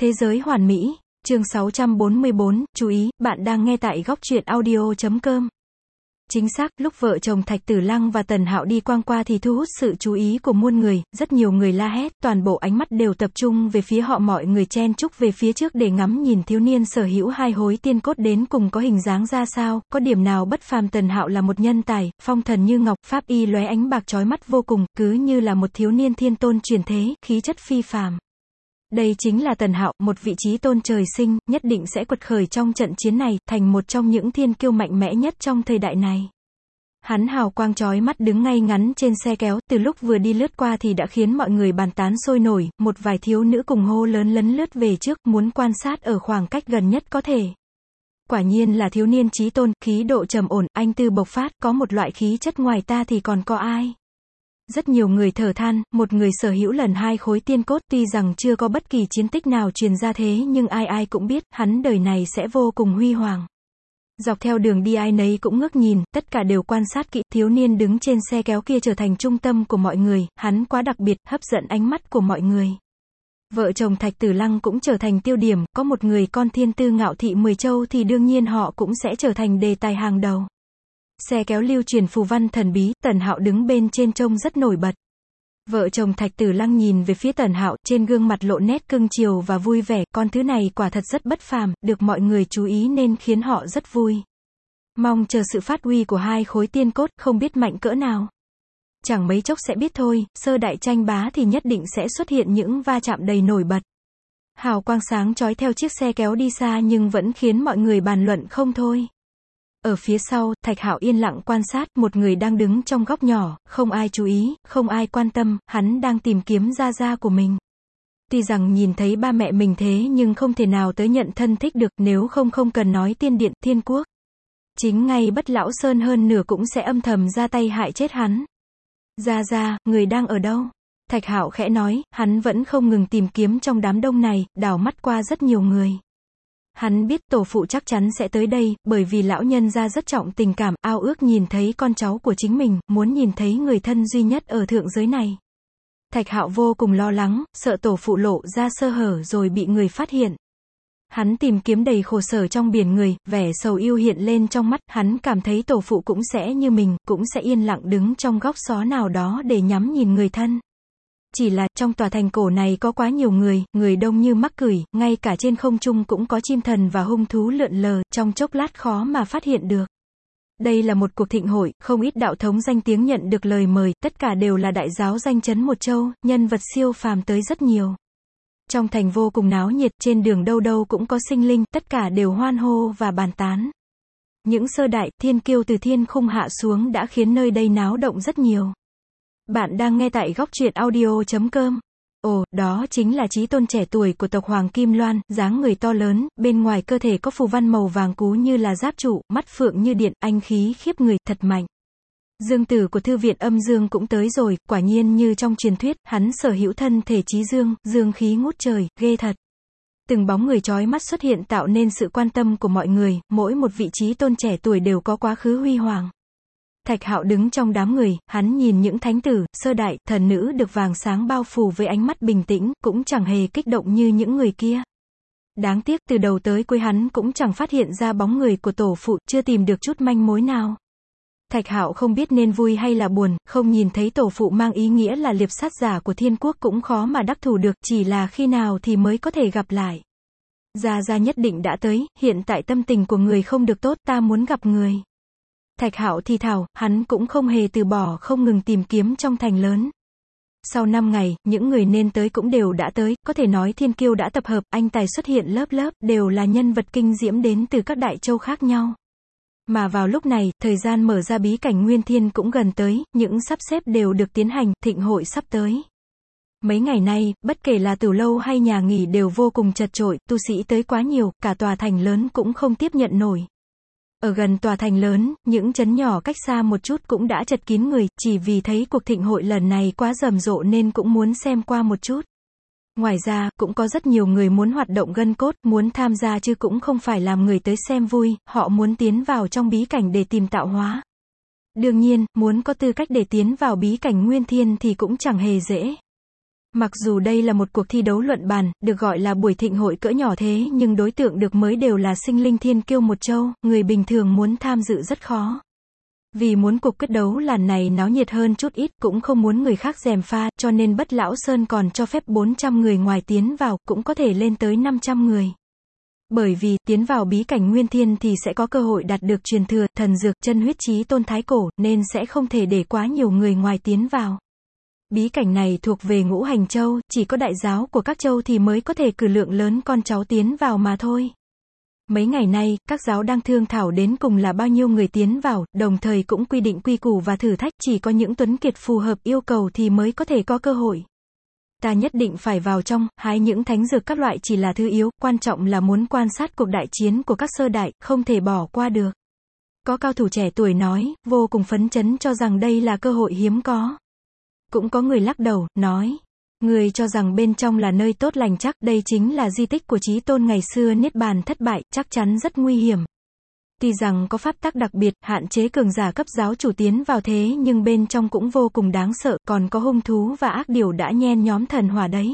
Thế giới hoàn mỹ, chương 644, chú ý, bạn đang nghe tại góc truyện audio.com. Chính xác, lúc vợ chồng Thạch Tử Lăng và Tần Hạo đi quang qua thì thu hút sự chú ý của muôn người, rất nhiều người la hét, toàn bộ ánh mắt đều tập trung về phía họ, mọi người chen chúc về phía trước để ngắm nhìn thiếu niên sở hữu hai hối tiên cốt đến cùng có hình dáng ra sao, có điểm nào bất phàm. Tần Hạo là một nhân tài, phong thần như ngọc, pháp y lóe ánh bạc chói mắt vô cùng, cứ như là một thiếu niên thiên tôn truyền thế, khí chất phi phàm. Đây chính là Tần Hạo, một vị chí tôn trời sinh, nhất định sẽ quật khởi trong trận chiến này, thành một trong những thiên kiêu mạnh mẽ nhất trong thời đại này. Hắn hào quang chói mắt đứng ngay ngắn trên xe kéo, từ lúc vừa đi lướt qua thì đã khiến mọi người bàn tán sôi nổi, một vài thiếu nữ cùng hô lớn lấn lướt về trước, muốn quan sát ở khoảng cách gần nhất có thể. Quả nhiên là thiếu niên chí tôn, khí độ trầm ổn, anh tư bộc phát, có một loại khí chất ngoài ta thì còn có ai. Rất nhiều người thở than, một người sở hữu lần hai khối tiên cốt, tuy rằng chưa có bất kỳ chiến tích nào truyền ra thế nhưng ai ai cũng biết, hắn đời này sẽ vô cùng huy hoàng. Dọc theo đường đi ai nấy cũng ngước nhìn, tất cả đều quan sát kỹ, thiếu niên đứng trên xe kéo kia trở thành trung tâm của mọi người, hắn quá đặc biệt, hấp dẫn ánh mắt của mọi người. Vợ chồng Thạch Tử Lăng cũng trở thành tiêu điểm, có một người con thiên tư ngạo thị 10 châu thì đương nhiên họ cũng sẽ trở thành đề tài hàng đầu. Xe kéo lưu truyền phù văn thần bí, Tần Hạo đứng bên trên trông rất nổi bật. Vợ chồng Thạch Tử Lăng nhìn về phía Tần Hạo, trên gương mặt lộ nét cưng chiều và vui vẻ, con thứ này quả thật rất bất phàm, được mọi người chú ý nên khiến họ rất vui. Mong chờ sự phát huy của hai khối tiên cốt, không biết mạnh cỡ nào. Chẳng mấy chốc sẽ biết thôi, sơ đại tranh bá thì nhất định sẽ xuất hiện những va chạm đầy nổi bật. Hào quang sáng chói theo chiếc xe kéo đi xa nhưng vẫn khiến mọi người bàn luận không thôi. Ở phía sau, Thạch Hạo yên lặng quan sát, một người đang đứng trong góc nhỏ, không ai chú ý, không ai quan tâm, hắn đang tìm kiếm gia gia của mình. Tuy rằng nhìn thấy ba mẹ mình thế nhưng không thể nào tới nhận thân thích được, nếu không cần nói tiên điện, thiên quốc. Chính ngay Bất Lão Sơn hơn nửa cũng sẽ âm thầm ra tay hại chết hắn. Gia gia, người đang ở đâu? Thạch Hạo khẽ nói, hắn vẫn không ngừng tìm kiếm trong đám đông này, đảo mắt qua rất nhiều người. Hắn biết tổ phụ chắc chắn sẽ tới đây, bởi vì lão nhân gia rất trọng tình cảm, ao ước nhìn thấy con cháu của chính mình, muốn nhìn thấy người thân duy nhất ở thượng giới này. Thạch Hạo vô cùng lo lắng, sợ tổ phụ lộ ra sơ hở rồi bị người phát hiện. Hắn tìm kiếm đầy khổ sở trong biển người, vẻ sầu yêu hiện lên trong mắt, hắn cảm thấy tổ phụ cũng sẽ như mình, cũng sẽ yên lặng đứng trong góc xó nào đó để nhắm nhìn người thân. Chỉ là, trong tòa thành cổ này có quá nhiều người đông như mắc cửi, ngay cả trên không trung cũng có chim thần và hung thú lượn lờ, trong chốc lát khó mà phát hiện được. Đây là một cuộc thịnh hội, không ít đạo thống danh tiếng nhận được lời mời, tất cả đều là đại giáo danh chấn một châu, nhân vật siêu phàm tới rất nhiều. Trong thành vô cùng náo nhiệt, trên đường đâu đâu cũng có sinh linh, tất cả đều hoan hô và bàn tán. Những sơ đại, thiên kiêu từ thiên khung hạ xuống đã khiến nơi đây náo động rất nhiều. Bạn đang nghe tại góc truyện audio.com. Ồ, đó chính là chí tôn trẻ tuổi của tộc Hoàng Kim Loan, dáng người to lớn, bên ngoài cơ thể có phù văn màu vàng cú như là giáp trụ, mắt phượng như điện, anh khí khiếp người, thật mạnh. Dương tử của thư viện âm dương cũng tới rồi, quả nhiên như trong truyền thuyết, hắn sở hữu thân thể chí dương, dương khí ngút trời, ghê thật. Từng bóng người chói mắt xuất hiện tạo nên sự quan tâm của mọi người, mỗi một vị chí tôn trẻ tuổi đều có quá khứ huy hoàng. Thạch Hạo đứng trong đám người, hắn nhìn những thánh tử, sơ đại, thần nữ được vàng sáng bao phủ với ánh mắt bình tĩnh, cũng chẳng hề kích động như những người kia. Đáng tiếc, từ đầu tới cuối hắn cũng chẳng phát hiện ra bóng người của tổ phụ, chưa tìm được chút manh mối nào. Thạch Hạo không biết nên vui hay là buồn, không nhìn thấy tổ phụ mang ý nghĩa là liệp sát giả của thiên quốc cũng khó mà đắc thủ được, chỉ là khi nào thì mới có thể gặp lại. Gia Gia nhất định đã tới, hiện tại tâm tình của người không được tốt, ta muốn gặp người. Thạch Hạo thì thào, hắn cũng không hề từ bỏ, không ngừng tìm kiếm trong thành lớn. Sau 5 ngày, những người nên tới cũng đều đã tới, có thể nói thiên kiêu đã tập hợp, anh tài xuất hiện lớp lớp, đều là nhân vật kinh diễm đến từ các đại châu khác nhau. Mà vào lúc này, thời gian mở ra bí cảnh Nguyên Thiên cũng gần tới, những sắp xếp đều được tiến hành, thịnh hội sắp tới. Mấy ngày nay, bất kể là tửu lâu hay nhà nghỉ đều vô cùng chật chội, tu sĩ tới quá nhiều, cả tòa thành lớn cũng không tiếp nhận nổi. Ở gần tòa thành lớn, những trấn nhỏ cách xa một chút cũng đã chật kín người, chỉ vì thấy cuộc thịnh hội lần này quá rầm rộ nên cũng muốn xem qua một chút. Ngoài ra, cũng có rất nhiều người muốn hoạt động gân cốt, muốn tham gia chứ cũng không phải làm người tới xem vui, họ muốn tiến vào trong bí cảnh để tìm tạo hóa. Đương nhiên, muốn có tư cách để tiến vào bí cảnh Nguyên Thiên thì cũng chẳng hề dễ. Mặc dù đây là một cuộc thi đấu luận bàn, được gọi là buổi thịnh hội cỡ nhỏ thế nhưng đối tượng được mới đều là sinh linh thiên kiêu một châu, người bình thường muốn tham dự rất khó. Vì muốn cuộc quyết đấu lần này náo nhiệt hơn chút ít, cũng không muốn người khác gièm pha, cho nên Bất Lão Sơn còn cho phép 400 người ngoài tiến vào, cũng có thể lên tới 500 người. Bởi vì, tiến vào bí cảnh Nguyên Thiên thì sẽ có cơ hội đạt được truyền thừa, thần dược, chân huyết chí tôn thái cổ, nên sẽ không thể để quá nhiều người ngoài tiến vào. Bí cảnh này thuộc về Ngũ Hành Châu, chỉ có đại giáo của các châu thì mới có thể cử lượng lớn con cháu tiến vào mà thôi. Mấy ngày nay, các giáo đang thương thảo đến cùng là bao nhiêu người tiến vào, đồng thời cũng quy định quy củ và thử thách, chỉ có những tuấn kiệt phù hợp yêu cầu thì mới có thể có cơ hội. Ta nhất định phải vào trong, hái những thánh dược các loại chỉ là thứ yếu, quan trọng là muốn quan sát cuộc đại chiến của các sơ đại, không thể bỏ qua được. Có cao thủ trẻ tuổi nói, vô cùng phấn chấn cho rằng đây là cơ hội hiếm có. Cũng có người lắc đầu, nói, người cho rằng bên trong là nơi tốt lành chắc, đây chính là di tích của Chí Tôn ngày xưa niết bàn thất bại, chắc chắn rất nguy hiểm. Tuy rằng có pháp tắc đặc biệt, hạn chế cường giả cấp giáo chủ tiến vào thế nhưng bên trong cũng vô cùng đáng sợ, còn có hung thú và ác điều đã nhen nhóm thần hỏa đấy.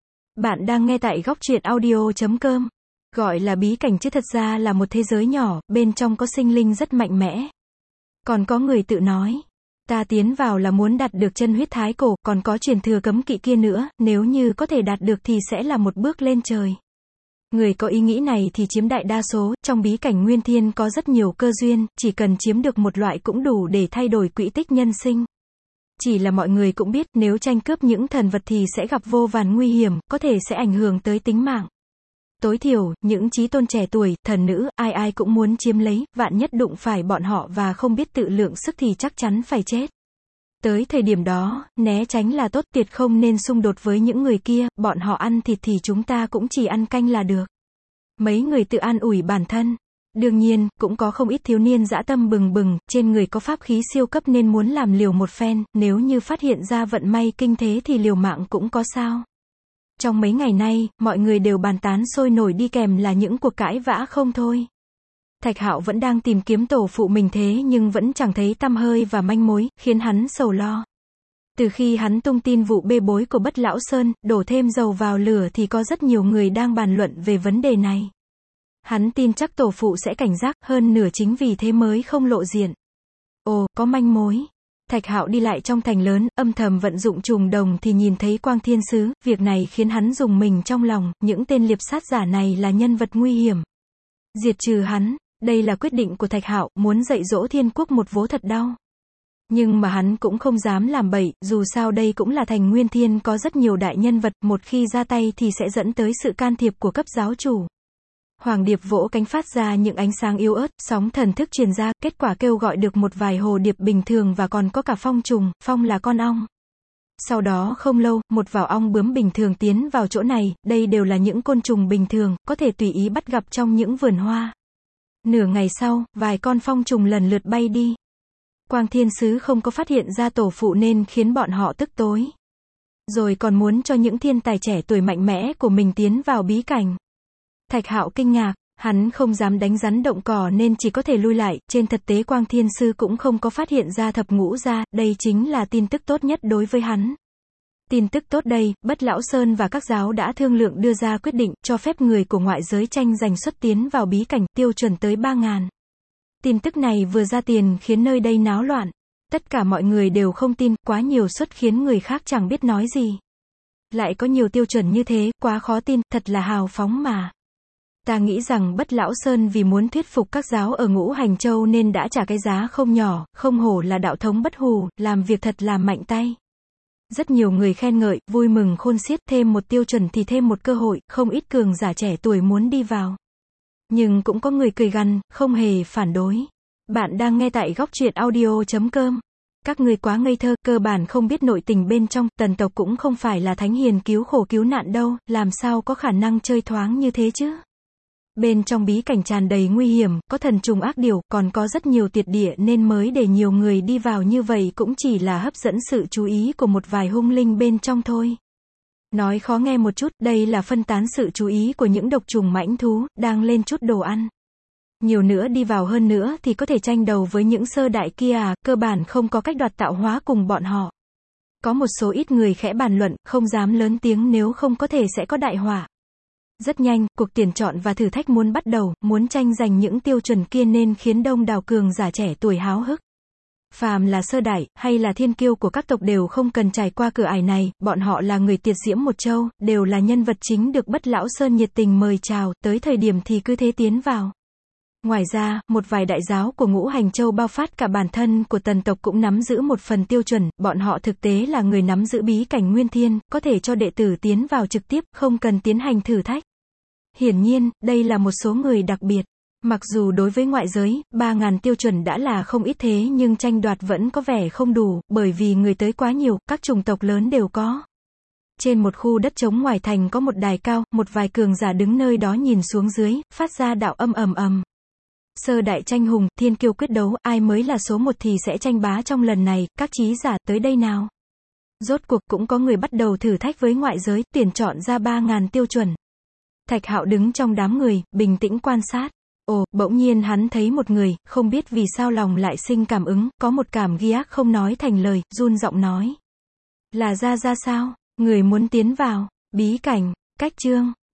Bạn đang nghe tại góc truyện audio.com. Gọi là bí cảnh chứ thật ra là một thế giới nhỏ, bên trong có sinh linh rất mạnh mẽ. Còn có người tự nói, ta tiến vào là muốn đạt được chân huyết thái cổ, còn có truyền thừa cấm kỵ kia nữa, nếu như có thể đạt được thì sẽ là một bước lên trời. Người có ý nghĩ này thì chiếm đại đa số, trong bí cảnh Nguyên Thiên có rất nhiều cơ duyên, chỉ cần chiếm được một loại cũng đủ để thay đổi quỹ tích nhân sinh. Chỉ là mọi người cũng biết, nếu tranh cướp những thần vật thì sẽ gặp vô vàn nguy hiểm, có thể sẽ ảnh hưởng tới tính mạng. Tối thiểu, những chí tôn trẻ tuổi, thần nữ, ai ai cũng muốn chiếm lấy, vạn nhất đụng phải bọn họ và không biết tự lượng sức thì chắc chắn phải chết. Tới thời điểm đó, né tránh là tốt, tuyệt không nên xung đột với những người kia, bọn họ ăn thịt thì chúng ta cũng chỉ ăn canh là được. Mấy người tự an ủi bản thân. Đương nhiên, cũng có không ít thiếu niên dã tâm bừng bừng, trên người có pháp khí siêu cấp nên muốn làm liều một phen, nếu như phát hiện ra vận may kinh thế thì liều mạng cũng có sao. Trong mấy ngày nay, mọi người đều bàn tán sôi nổi đi kèm là những cuộc cãi vã không thôi. Thạch Hạo vẫn đang tìm kiếm tổ phụ mình thế nhưng vẫn chẳng thấy tăm hơi và manh mối, khiến hắn sầu lo. Từ khi hắn tung tin vụ bê bối của Bất Lão Sơn, đổ thêm dầu vào lửa thì có rất nhiều người đang bàn luận về vấn đề này. Hắn tin chắc tổ phụ sẽ cảnh giác, hơn nửa chính vì thế mới không lộ diện. Ồ, có manh mối. Thạch Hạo đi lại trong thành lớn, âm thầm vận dụng trùng đồng thì nhìn thấy Quang Thiên Sứ, việc này khiến hắn rùng mình trong lòng, những tên liệp sát giả này là nhân vật nguy hiểm. Diệt trừ hắn, đây là quyết định của Thạch Hạo, muốn dạy dỗ Thiên Quốc một vố thật đau. Nhưng mà hắn cũng không dám làm bậy, dù sao đây cũng là thành Nguyên Thiên có rất nhiều đại nhân vật, một khi ra tay thì sẽ dẫn tới sự can thiệp của cấp giáo chủ. Hoàng điệp vỗ cánh phát ra những ánh sáng yếu ớt, sóng thần thức truyền ra, kết quả kêu gọi được một vài hồ điệp bình thường và còn có cả phong trùng, phong là con ong. Sau đó không lâu, một vào ong bướm bình thường tiến vào chỗ này, đây đều là những côn trùng bình thường, có thể tùy ý bắt gặp trong những vườn hoa. Nửa ngày sau, vài con phong trùng lần lượt bay đi. Quang Thiên Sứ không có phát hiện ra tổ phụ nên khiến bọn họ tức tối. Rồi còn muốn cho những thiên tài trẻ tuổi mạnh mẽ của mình tiến vào bí cảnh. Thạch Hạo kinh ngạc, hắn không dám đánh rắn động cỏ nên chỉ có thể lui lại, trên thực tế Quang Thiên Sư cũng không có phát hiện ra thập ngũ gia, đây chính là tin tức tốt nhất đối với hắn. Tin tức tốt đây, Bất Lão Sơn và các giáo đã thương lượng đưa ra quyết định, cho phép người của ngoại giới tranh giành xuất tiến vào bí cảnh, tiêu chuẩn tới 3.000. Tin tức này vừa ra tiền khiến nơi đây náo loạn. Tất cả mọi người đều không tin, quá nhiều suất khiến người khác chẳng biết nói gì. Lại có nhiều tiêu chuẩn như thế, quá khó tin, thật là hào phóng mà. Ta nghĩ rằng Bất Lão Sơn vì muốn thuyết phục các giáo ở Ngũ Hành Châu nên đã trả cái giá không nhỏ, không hổ là đạo thống bất hủ, làm việc thật là mạnh tay. Rất nhiều người khen ngợi, vui mừng khôn xiết, thêm một tiêu chuẩn thì thêm một cơ hội, không ít cường giả trẻ tuổi muốn đi vào. Nhưng cũng có người cười gằn, không hề phản đối. Bạn đang nghe tại góc truyện audio.com. Các người quá ngây thơ, cơ bản không biết nội tình bên trong, tần tộc cũng không phải là thánh hiền cứu khổ cứu nạn đâu, làm sao có khả năng chơi thoáng như thế chứ. Bên trong bí cảnh tràn đầy nguy hiểm, có thần trùng ác điều, còn có rất nhiều tuyệt địa nên mới để nhiều người đi vào như vậy cũng chỉ là hấp dẫn sự chú ý của một vài hung linh bên trong thôi. Nói khó nghe một chút, đây là phân tán sự chú ý của những độc trùng mãnh thú, đang lên chút đồ ăn. Nhiều nữa đi vào hơn nữa thì có thể tranh đầu với những sơ đại kia à, cơ bản không có cách đoạt tạo hóa cùng bọn họ. Có một số ít người khẽ bàn luận, không dám lớn tiếng nếu không có thể sẽ có đại họa. Rất nhanh, cuộc tuyển chọn và thử thách muốn bắt đầu, muốn tranh giành những tiêu chuẩn kia nên khiến đông đảo cường giả trẻ tuổi háo hức. Phàm là sơ đại, hay là thiên kiêu của các tộc đều không cần trải qua cửa ải này, bọn họ là người tiệt diễm một châu, đều là nhân vật chính được Bất Lão Sơn nhiệt tình mời chào, tới thời điểm thì cứ thế tiến vào. Ngoài ra, một vài đại giáo của Ngũ Hành Châu bao phát cả bản thân của tần tộc cũng nắm giữ một phần tiêu chuẩn, bọn họ thực tế là người nắm giữ bí cảnh Nguyên Thiên, có thể cho đệ tử tiến vào trực tiếp, không cần tiến hành thử thách. Hiển nhiên, đây là một số người đặc biệt. Mặc dù đối với ngoại giới, 3.000 tiêu chuẩn đã là không ít thế nhưng tranh đoạt vẫn có vẻ không đủ, bởi vì người tới quá nhiều, các chủng tộc lớn đều có. Trên một khu đất trống ngoài thành có một đài cao, một vài cường giả đứng nơi đó nhìn xuống dưới, phát ra đạo âm ầm ầm. Sơ đại tranh hùng, thiên kiêu quyết đấu, ai mới là số 1 thì sẽ tranh bá trong lần này, các trí giả tới đây nào. Rốt cuộc cũng có người bắt đầu thử thách với ngoại giới, tuyển chọn ra 3.000 tiêu chuẩn. Thạch Hạo đứng trong đám người, bình tĩnh quan sát. Ồ, bỗng nhiên hắn thấy một người, không biết vì sao lòng lại sinh cảm ứng, có một cảm giác không nói thành lời, run giọng nói. Là ra sao? Người muốn tiến vào, bí cảnh, cách chương.